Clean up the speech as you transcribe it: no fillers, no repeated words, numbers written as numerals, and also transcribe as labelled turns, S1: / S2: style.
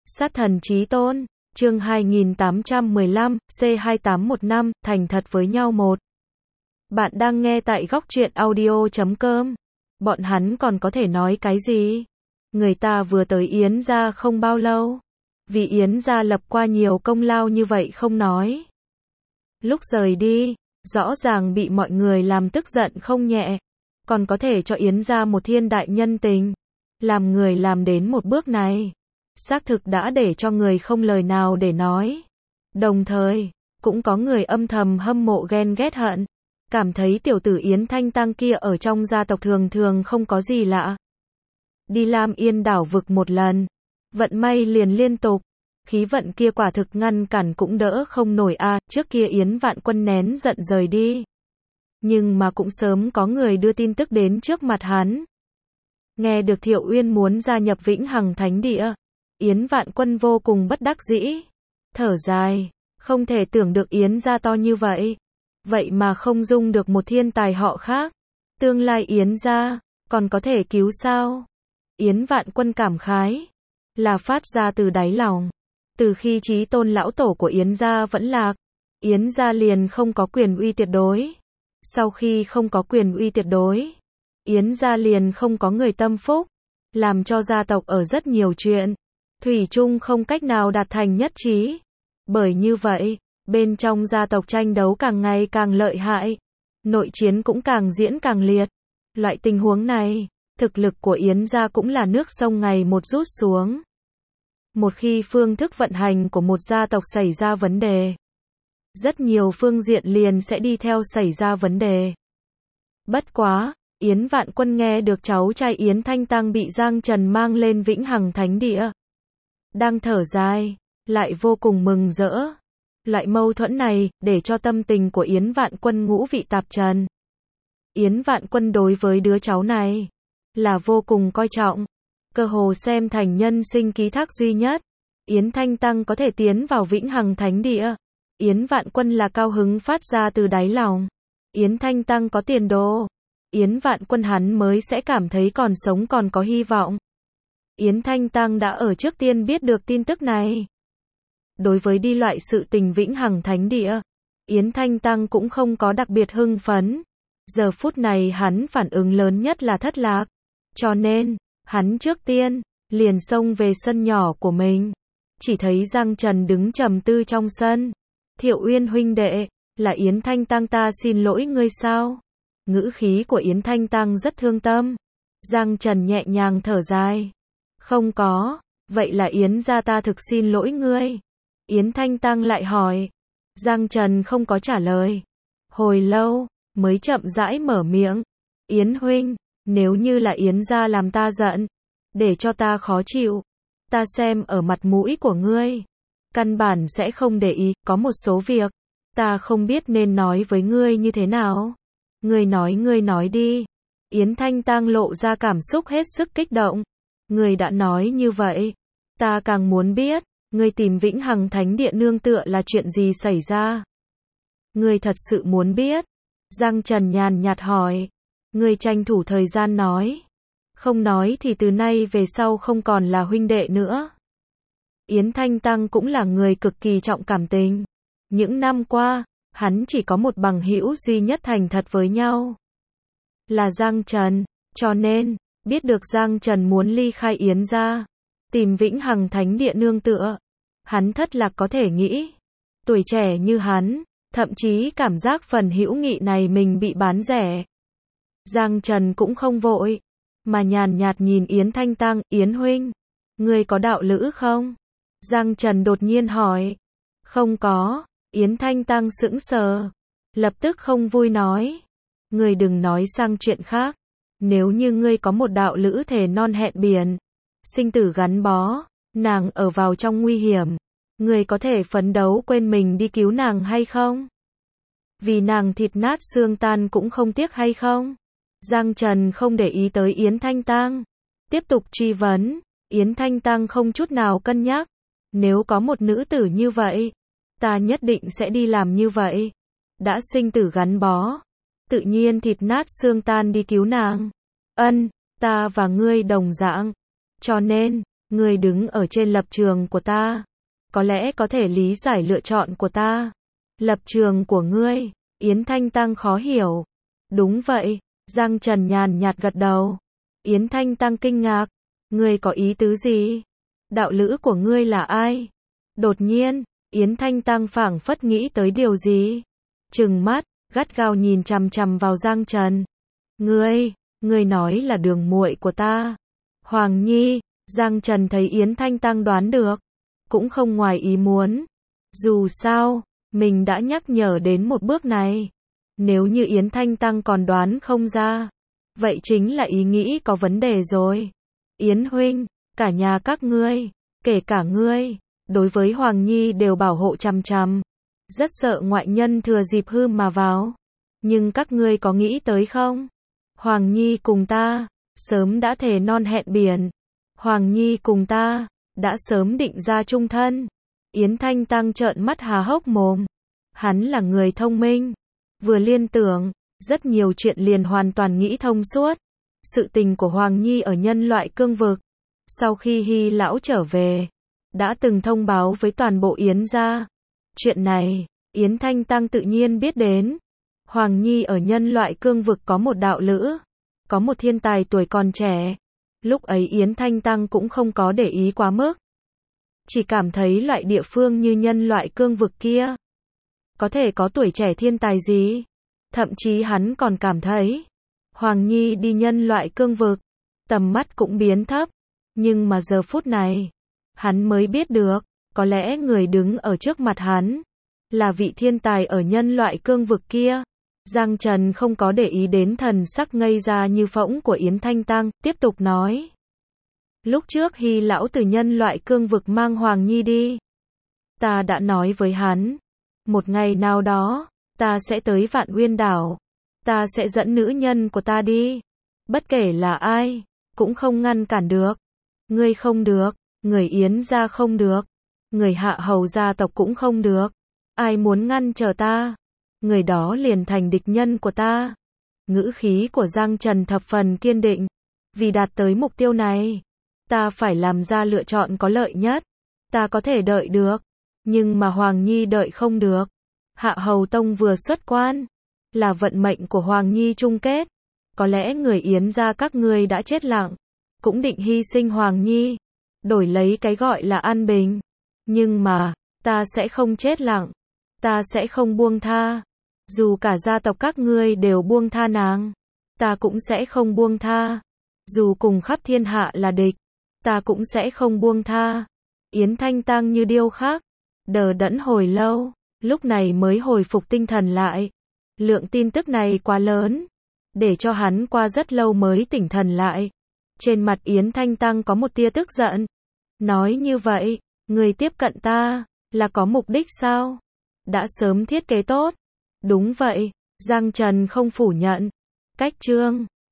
S1: Sát thần chí tôn, chương 2815, C2815, thành thật với nhau một. Bạn đang nghe tại góc truyện audio.com. Bọn hắn còn có thể nói cái gì? Người ta vừa tới Yến gia không bao lâu. Vì Yến gia lập qua nhiều công lao như vậy không nói. Lúc rời đi, rõ ràng bị mọi người làm tức giận không nhẹ. Còn có thể cho Yến gia một thiên đại nhân tình. Làm người làm đến một bước này. Xác thực đã để cho người không lời nào để nói. Đồng thời, cũng có người âm thầm hâm mộ ghen ghét hận. Cảm thấy tiểu tử Yến Thanh Tăng kia ở trong gia tộc thường thường không có gì lạ. Đi Lam Yên đảo vực một lần. Vận may liền liên tục. Khí vận kia quả thực ngăn cản cũng đỡ không nổi trước kia Yến Vạn Quân nén giận rời đi. Nhưng mà cũng sớm có người đưa tin tức đến trước mặt hắn. Nghe được Thiệu Uyên muốn gia nhập Vĩnh Hằng Thánh Địa. Yến Vạn Quân vô cùng bất đắc dĩ. Thở dài, không thể tưởng được Yến gia to như vậy. Vậy mà không dung được một thiên tài họ khác. Tương lai Yến gia, còn có thể cứu sao? Yến Vạn Quân cảm khái. Là phát ra từ đáy lòng. Từ khi chí tôn lão tổ của Yến gia vẫn lạc. Yến gia liền không có quyền uy tuyệt đối. Sau khi không có quyền uy tuyệt đối. Yến gia liền không có người tâm phúc. Làm cho gia tộc ở rất nhiều chuyện. Thủy chung không cách nào đạt thành nhất trí. Bởi như vậy, bên trong gia tộc tranh đấu càng ngày càng lợi hại. Nội chiến cũng càng diễn càng liệt. Loại tình huống này, thực lực của Yến gia cũng là nước sông ngày một rút xuống. Một khi phương thức vận hành của một gia tộc xảy ra vấn đề, rất nhiều phương diện liền sẽ đi theo xảy ra vấn đề. Bất quá, Yến Vạn Quân nghe được cháu trai Yến Thanh Tăng bị Giang Trần mang lên Vĩnh Hằng Thánh Địa. Đang thở dài, lại vô cùng mừng rỡ. Loại mâu thuẫn này, để cho tâm tình của Yến Vạn Quân ngũ vị tạp trần. Yến Vạn Quân đối với đứa cháu này, là vô cùng coi trọng. Cơ hồ xem thành nhân sinh ký thác duy nhất. Yến Thanh Tăng có thể tiến vào Vĩnh Hằng Thánh Địa. Yến Vạn Quân là cao hứng phát ra từ đáy lòng. Yến Thanh Tăng có tiền đồ. Yến Vạn Quân hắn mới sẽ cảm thấy còn sống còn có hy vọng. Yến Thanh Tăng đã ở trước tiên biết được tin tức này. Đối với đi loại sự tình Vĩnh Hằng Thánh Địa, Yến Thanh Tăng cũng không có đặc biệt hưng phấn. Giờ phút này hắn phản ứng lớn nhất là thất lạc. Cho nên, hắn trước tiên, liền xông về sân nhỏ của mình. Chỉ thấy Giang Trần đứng trầm tư trong sân. Thiệu Uyên huynh đệ, là Yến Thanh Tăng ta xin lỗi ngươi sao? Ngữ khí của Yến Thanh Tăng rất thương tâm. Giang Trần nhẹ nhàng thở dài. Không có, vậy là Yến gia ta thực xin lỗi ngươi. Yến Thanh Tăng lại hỏi. Giang Trần không có trả lời. Hồi lâu, mới chậm rãi mở miệng. Yến huynh, nếu như là Yến gia làm ta giận, để cho ta khó chịu, ta xem ở mặt mũi của ngươi, căn bản sẽ không để ý, có một số việc, ta không biết nên nói với ngươi như thế nào. Ngươi nói đi. Yến Thanh Tăng lộ ra cảm xúc hết sức kích động. Ngươi đã nói như vậy, ta càng muốn biết, ngươi tìm Vĩnh Hằng Thánh Địa nương tựa là chuyện gì xảy ra. Ngươi thật sự muốn biết? Giang Trần nhàn nhạt hỏi. Ngươi tranh thủ thời gian nói. Không nói thì từ nay về sau không còn là huynh đệ nữa. Yến Thanh Tăng cũng là người cực kỳ trọng cảm tình. Những năm qua, hắn chỉ có một bằng hữu duy nhất thành thật với nhau. Là Giang Trần. Cho nên, biết được Giang Trần muốn ly khai Yến gia, tìm Vĩnh Hằng Thánh Địa nương tựa. Hắn thất lạc có thể nghĩ. Tuổi trẻ như hắn, thậm chí cảm giác phần hữu nghị này mình bị bán rẻ. Giang Trần cũng không vội, mà nhàn nhạt nhìn Yến Thanh Tăng. Yến huynh, ngươi có đạo lữ không? Giang Trần đột nhiên hỏi. Không có. Yến Thanh Tăng sững sờ, lập tức không vui nói. Ngươi đừng nói sang chuyện khác. Nếu như ngươi có một đạo lữ thề non hẹn biển, sinh tử gắn bó, nàng ở vào trong nguy hiểm, ngươi có thể phấn đấu quên mình đi cứu nàng hay không? Vì nàng thịt nát xương tan cũng không tiếc hay không? Giang Trần không để ý tới Yến Thanh Tăng, tiếp tục truy vấn. Yến Thanh Tăng không chút nào cân nhắc. Nếu có một nữ tử như vậy, ta nhất định sẽ đi làm như vậy. Đã sinh tử gắn bó, tự nhiên thịt nát xương tan đi cứu nàng. Ta và ngươi đồng dạng. Cho nên, Ngươi đứng ở trên lập trường của ta, có lẽ có thể lý giải lựa chọn của ta. Lập trường của ngươi, Yến Thanh Tăng khó hiểu. Đúng vậy, Giang Trần nhàn nhạt gật đầu. Yến Thanh Tăng kinh ngạc, ngươi có ý tứ gì? Đạo lữ của ngươi là ai? Đột nhiên, Yến Thanh Tăng phảng phất nghĩ tới điều gì. Trừng mắt, gắt gao nhìn chằm chằm vào Giang Trần. Ngươi nói là đường muội của ta. Hoàng Nhi, Giang Trần thấy Yến Thanh Tăng đoán được, cũng không ngoài ý muốn. Dù sao, mình đã nhắc nhở đến một bước này. Nếu như Yến Thanh Tăng còn đoán không ra, vậy chính là ý nghĩ có vấn đề rồi. Yến huynh, cả nhà các ngươi, kể cả ngươi, đối với Hoàng Nhi đều bảo hộ chằm chằm. Rất sợ ngoại nhân thừa dịp hư mà vào. Nhưng các ngươi có nghĩ tới không? Hoàng Nhi cùng ta, sớm đã thề non hẹn biển. Hoàng Nhi cùng ta, đã sớm định ra chung thân. Yến Thanh Tăng trợn mắt há hốc mồm. Hắn là người thông minh. Vừa liên tưởng, rất nhiều chuyện liền hoàn toàn nghĩ thông suốt. Sự tình của Hoàng Nhi ở nhân loại cương vực. Sau khi Hy lão trở về, đã từng thông báo với toàn bộ Yến gia. Chuyện này, Yến Thanh Tăng tự nhiên biết đến. Hoàng Nhi ở nhân loại cương vực có một đạo lữ, có một thiên tài tuổi còn trẻ. Lúc ấy Yến Thanh Tăng cũng không có để ý quá mức. Chỉ cảm thấy loại địa phương như nhân loại cương vực kia, có thể có tuổi trẻ thiên tài gì. Thậm chí hắn còn cảm thấy, Hoàng Nhi đi nhân loại cương vực, tầm mắt cũng biến thấp. Nhưng mà giờ phút này, hắn mới biết được, có lẽ người đứng ở trước mặt hắn, là vị thiên tài ở nhân loại cương vực kia. Giang Trần không có để ý đến thần sắc ngây ra như phỗng của Yến Thanh Tăng, tiếp tục nói. Lúc trước Hy lão từ nhân loại cương vực mang Hoàng Nhi đi. Ta đã nói với hắn, một ngày nào đó, ta sẽ tới Vạn Uyên đảo. Ta sẽ dẫn nữ nhân của ta đi. Bất kể là ai, cũng không ngăn cản được. Ngươi không được, người Yến gia không được, người Hạ Hầu gia tộc cũng không được. Ai muốn ngăn trở ta, người đó liền thành địch nhân của ta. Ngữ khí của Giang Trần thập phần kiên định. Vì đạt tới mục tiêu này, ta phải làm ra lựa chọn có lợi nhất. Ta có thể đợi được, nhưng mà Hoàng Nhi đợi không được. Hạ Hầu Tông vừa xuất quan, là vận mệnh của Hoàng Nhi chung kết. Có lẽ người Yến gia các ngươi đã chết lặng, cũng định hy sinh Hoàng Nhi, đổi lấy cái gọi là an bình. Nhưng mà, ta sẽ không chết lặng. Ta sẽ không buông tha. Dù cả gia tộc các ngươi đều buông tha nàng, ta cũng sẽ không buông tha. Dù cùng khắp thiên hạ là địch, ta cũng sẽ không buông tha. Yến Thanh Tăng như điêu khắc, đờ đẫn hồi lâu, lúc này mới hồi phục tinh thần lại. Lượng tin tức này quá lớn, để cho hắn qua rất lâu mới tỉnh thần lại. Trên mặt Yến Thanh Tăng có một tia tức giận. Nói như vậy, người tiếp cận ta, là có mục đích sao? Đã sớm thiết kế tốt. Đúng vậy, Giang Trần không phủ nhận. Cách chương